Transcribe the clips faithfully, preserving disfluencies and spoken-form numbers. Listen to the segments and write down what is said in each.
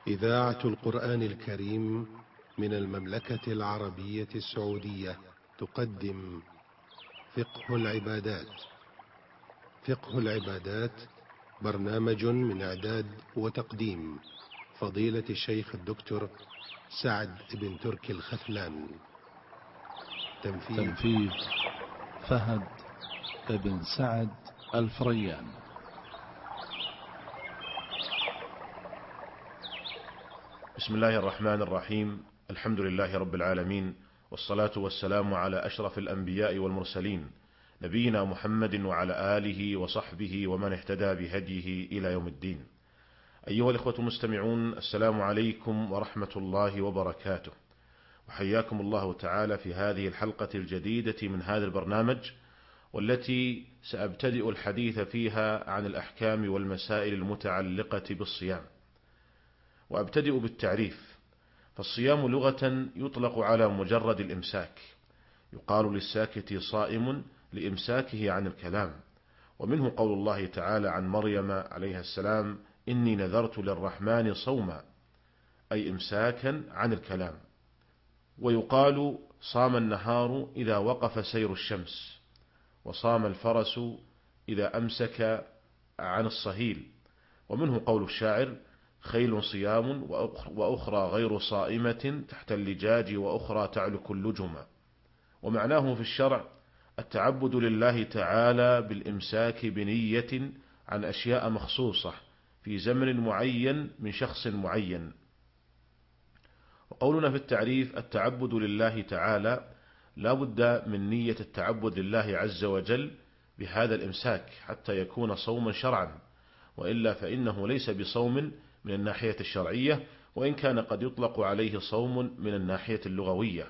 إذاعة القرآن الكريم من المملكة العربية السعودية تقدم فقه العبادات. فقه العبادات برنامج من إعداد وتقديم فضيلة الشيخ الدكتور سعد بن تركي الخثلان. تنفيذ, تنفيذ فهد بن سعد الفريان. بسم الله الرحمن الرحيم. الحمد لله رب العالمين، والصلاة والسلام على أشرف الأنبياء والمرسلين، نبينا محمد وعلى آله وصحبه ومن اهتدى بهديه إلى يوم الدين. أيها الإخوة المستمعون، السلام عليكم ورحمة الله وبركاته، وحياكم الله تعالى في هذه الحلقة الجديدة من هذا البرنامج، والتي سأبتدئ الحديث فيها عن الأحكام والمسائل المتعلقة بالصيام. وأبتدئ بالتعريف. فالصيام لغة يطلق على مجرد الإمساك، يقال للساكت صائم لإمساكه عن الكلام، ومنه قول الله تعالى عن مريم عليها السلام: إني نذرت للرحمن صوما، أي إمساكا عن الكلام. ويقال صام النهار إذا وقف سير الشمس، وصام الفرس إذا أمسك عن الصهيل. ومنه قول الشاعر: خيل صيام وأخرى غير صائمة تحت اللجاج وأخرى تعلك اللجم. ومعناه في الشرع التعبد لله تعالى بالإمساك بنية عن أشياء مخصوصة في زمن معين من شخص معين. وقولنا في التعريف التعبد لله تعالى لا بد من نية التعبد لله عز وجل بهذا الإمساك حتى يكون صوما شرعا، وإلا فإنه ليس بصوم من الناحية الشرعية، وإن كان قد يطلق عليه صوم من الناحية اللغوية.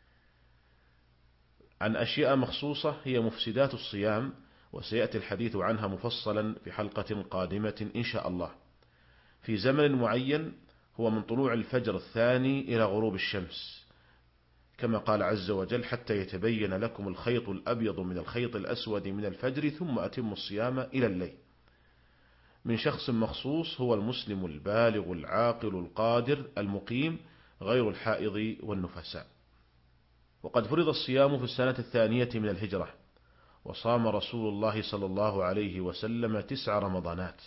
عن أشياء مخصوصة هي مفسدات الصيام، وسيأتي الحديث عنها مفصلا في حلقة قادمة إن شاء الله. في زمن معين هو من طلوع الفجر الثاني إلى غروب الشمس، كما قال عز وجل: حتى يتبين لكم الخيط الأبيض من الخيط الأسود من الفجر ثم أتموا الصيام إلى الليل. من شخص مخصوص هو المسلم البالغ العاقل القادر المقيم غير الحائض والنفساء. وقد فرض الصيام في السنة الثانية من الهجرة، وصام رسول الله صلى الله عليه وسلم تسع رمضانات.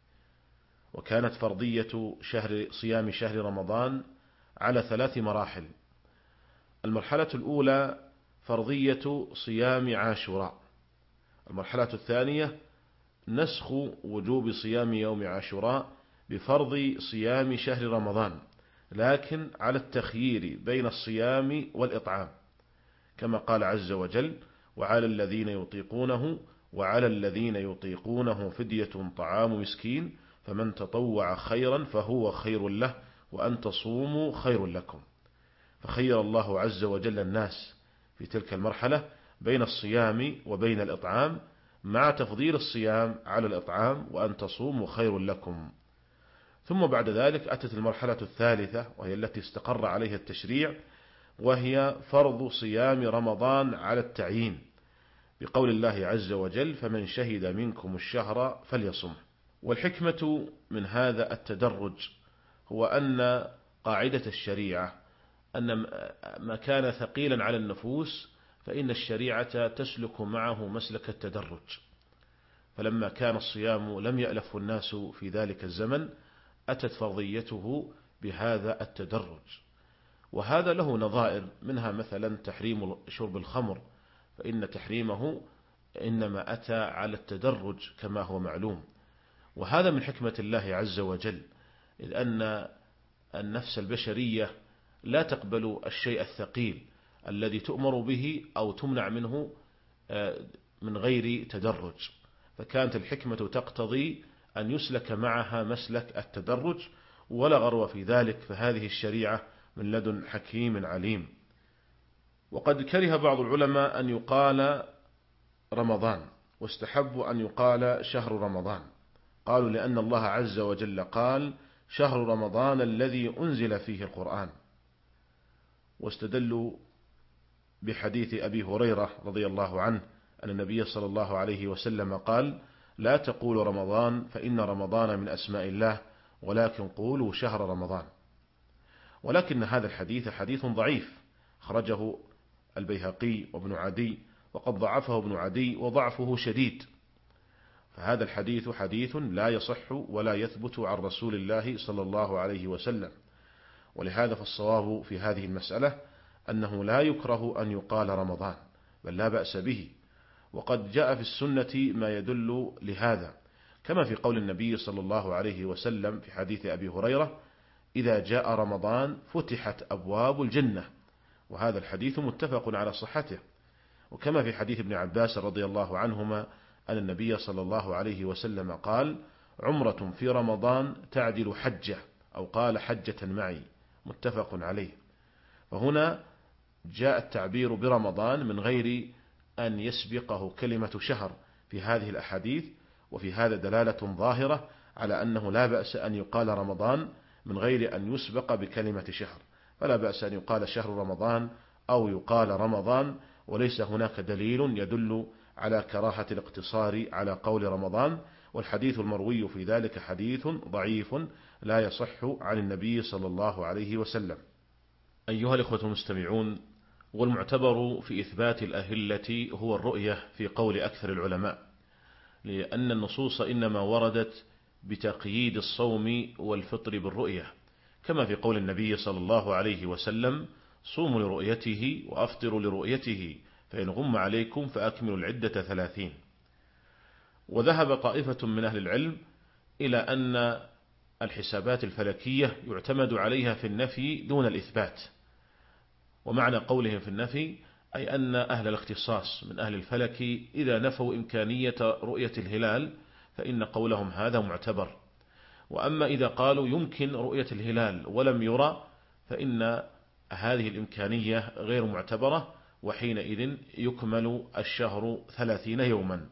وكانت فرضية شهر صيام شهر رمضان على ثلاث مراحل. المرحلة الأولى فرضية صيام عاشوراء. المرحلة الثانية نسخ وجوب صيام يوم عاشوراء بفرض صيام شهر رمضان، لكن على التخيير بين الصيام والإطعام، كما قال عز وجل: وعلى الذين يطيقونه وعلى الذين يطيقونه فدية طعام مسكين فمن تطوع خيرا فهو خير له وأن تصوموا خير لكم. فخير الله عز وجل الناس في تلك المرحلة بين الصيام وبين الإطعام، مع تفضيل الصيام على الإطعام، وأن تصوموا خير لكم. ثم بعد ذلك أتت المرحلة الثالثة، وهي التي استقر عليها التشريع، وهي فرض صيام رمضان على التعيين، بقول الله عز وجل: فمن شهد منكم الشهر فليصمه. والحكمة من هذا التدرج هو أن قاعدة الشريعة أن ما كان ثقيلا على النفوس فإن الشريعة تسلك معه مسلك التدرج. فلما كان الصيام لم يألف الناس في ذلك الزمن أتت فرضيته بهذا التدرج. وهذا له نظائر، منها مثلا تحريم شرب الخمر، فإن تحريمه إنما أتى على التدرج كما هو معلوم. وهذا من حكمة الله عز وجل، إذ أن النفس البشرية لا تقبل الشيء الثقيل الذي تؤمر به أو تمنع منه من غير تدرج، فكانت الحكمة تقتضي أن يسلك معها مسلك التدرج، ولا غرو في ذلك، فهذه الشريعة من لدن حكيم عليم. وقد كره بعض العلماء أن يقال رمضان، واستحبوا أن يقال شهر رمضان. قالوا لأن الله عز وجل قال: شهر رمضان الذي أنزل فيه القرآن. واستدلوا بحديث أبي هريرة رضي الله عنه أن النبي صلى الله عليه وسلم قال: لا تقولوا رمضان فإن رمضان من أسماء الله ولكن قولوا شهر رمضان. ولكن هذا الحديث حديث ضعيف، خرجه البيهقي وابن عدي، وقد ضعفه ابن عدي وضعفه شديد، فهذا الحديث حديث لا يصح ولا يثبت عن رسول الله صلى الله عليه وسلم. ولهذا فالصواب في هذه المسألة أنه لا يكره أن يقال رمضان، بل لا بأس به، وقد جاء في السنة ما يدل لهذا، كما في قول النبي صلى الله عليه وسلم في حديث أبي هريرة: إذا جاء رمضان فتحت أبواب الجنة، وهذا الحديث متفق على صحته. وكما في حديث ابن عباس رضي الله عنهما أن النبي صلى الله عليه وسلم قال: عمرة في رمضان تعدل حجة، أو قال حجة معي، متفق عليه. فهنا جاء التعبير برمضان من غير أن يسبقه كلمة شهر في هذه الأحاديث، وفي هذا دلالة ظاهرة على أنه لا بأس أن يقال رمضان من غير أن يسبق بكلمة شهر، فلا بأس أن يقال شهر رمضان أو يقال رمضان، وليس هناك دليل يدل على كراهة الاقتصار على قول رمضان، والحديث المروي في ذلك حديث ضعيف لا يصح عن النبي صلى الله عليه وسلم. أيها الإخوة المستمعون، والمعتبر في إثبات الأهلة هو الرؤية في قول أكثر العلماء، لأن النصوص إنما وردت بتقييد الصوم والفطر بالرؤية، كما في قول النبي صلى الله عليه وسلم: صوموا لرؤيته وأفطروا لرؤيته، فإن غم عليكم فأكملوا العدة ثلاثين. وذهب طائفة من أهل العلم إلى أن الحسابات الفلكية يعتمد عليها في النفي دون الإثبات، ومعنى قولهم في النفي أي أن أهل الاختصاص من أهل الفلك إذا نفوا إمكانية رؤية الهلال فإن قولهم هذا معتبر، وأما إذا قالوا يمكن رؤية الهلال ولم يرى فإن هذه الإمكانية غير معتبرة، وحينئذ يكمل الشهر ثلاثين يوما.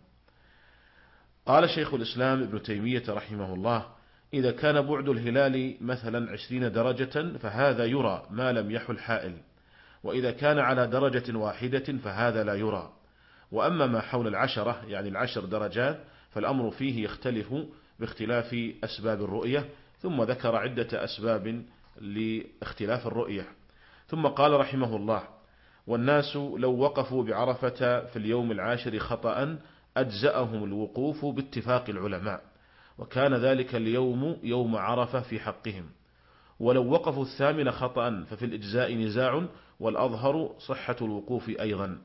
قال شيخ الإسلام ابن تيمية رحمه الله: إذا كان بعد الهلال مثلا عشرين درجة فهذا يرى ما لم يحل حائل، وإذا كان على درجة واحدة فهذا لا يرى. وأما ما حول العشرة يعني العشر درجات فالأمر فيه يختلف باختلاف أسباب الرؤية، ثم ذكر عدة أسباب لاختلاف الرؤية. ثم قال رحمه الله: والناس لو وقفوا بعرفة في اليوم العاشر خطأ أجزأهم الوقوف باتفاق العلماء، وكان ذلك اليوم يوم عرفة في حقهم. ولو وقفوا الثامن خطأ ففي الإجزاء نزاع، والأظهر صحة الوقوف أيضا.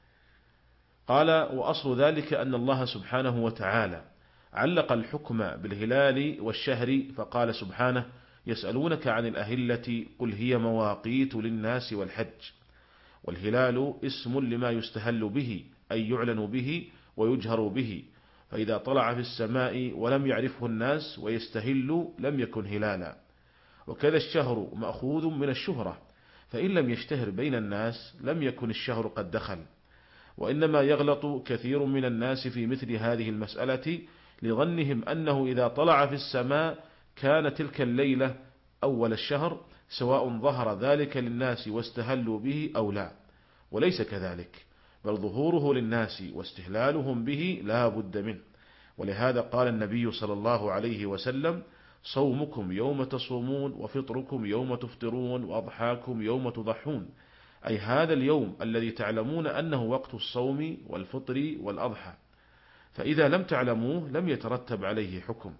قال: وأصل ذلك أن الله سبحانه وتعالى علق الحكم بالهلال والشهر، فقال سبحانه: يسألونك عن الأهلة قل هي مواقيت للناس والحج. والهلال اسم لما يستهل به أي يعلن به ويجهر به، فإذا طلع في السماء ولم يعرفه الناس ويستهل لم يكن هلالا. وكذا الشهر مأخوذ من الشهرة، فإن لم يشتهر بين الناس لم يكن الشهر قد دخل. وإنما يغلط كثير من الناس في مثل هذه المسألة لظنهم أنه إذا طلع في السماء كان تلك الليلة أول الشهر، سواء ظهر ذلك للناس واستهلوا به أو لا، وليس كذلك، بل ظهوره للناس واستهلالهم به لا بد منه. ولهذا قال النبي صلى الله عليه وسلم: صومكم يوم تصومون وفطركم يوم تفطرون وأضحاكم يوم تضحون، أي هذا اليوم الذي تعلمون أنه وقت الصوم والفطر والأضحى، فإذا لم تعلموه لم يترتب عليه حكم.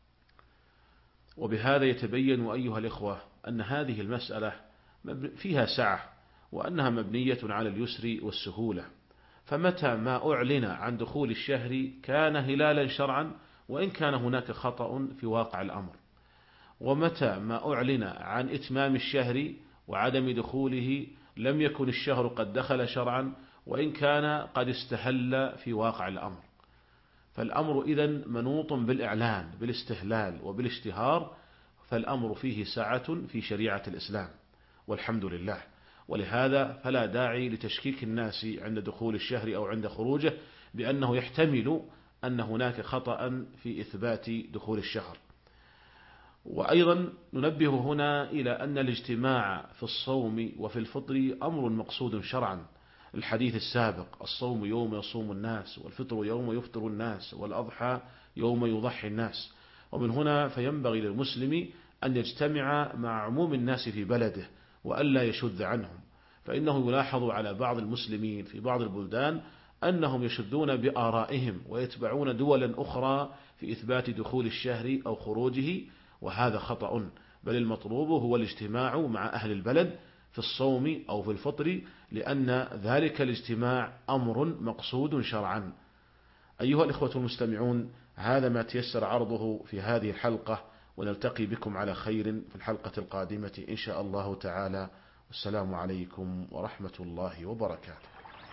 وبهذا يتبين أيها الإخوة أن هذه المسألة فيها سعة، وأنها مبنية على اليسر والسهولة. فمتى ما أعلن عن دخول الشهر كان هلالا شرعا، وإن كان هناك خطأ في واقع الأمر. ومتى ما أعلن عن إتمام الشهر وعدم دخوله لم يكن الشهر قد دخل شرعا، وإن كان قد استهل في واقع الأمر. فالأمر إذن منوط بالإعلان بالاستهلال وبالاشتهار، فالأمر فيه سعة في شريعة الإسلام والحمد لله. ولهذا فلا داعي لتشكيك الناس عند دخول الشهر أو عند خروجه بأنه يحتمل أن هناك خطأ في إثبات دخول الشهر. وأيضا ننبه هنا إلى أن الاجتماع في الصوم وفي الفطر أمر مقصود شرعا. الحديث السابق: الصوم يوم يصوم الناس، والفطر يوم يفطر الناس، والأضحى يوم يضحي الناس. ومن هنا فينبغي للمسلم أن يجتمع مع عموم الناس في بلده وألا يشذ عنهم، فإنه يلاحظ على بعض المسلمين في بعض البلدان أنهم يشذون بآرائهم ويتبعون دولا أخرى في إثبات دخول الشهر أو خروجه، وهذا خطأ، بل المطلوب هو الاجتماع مع أهل البلد في الصوم أو في الفطر، لأن ذلك الاجتماع أمر مقصود شرعا. أيها الإخوة المستمعون، هذا ما تيسر عرضه في هذه الحلقة، ونلتقي بكم على خير في الحلقة القادمة إن شاء الله تعالى. والسلام عليكم ورحمة الله وبركاته.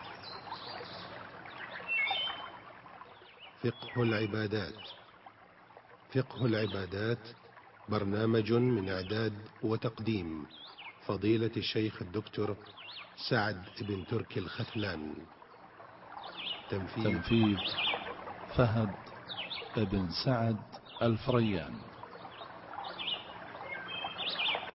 فقه العبادات. فقه العبادات برنامج من إعداد وتقديم فضيلة الشيخ الدكتور سعد بن تركي الختلان. تنفيذ فهد بن سعد الفريان.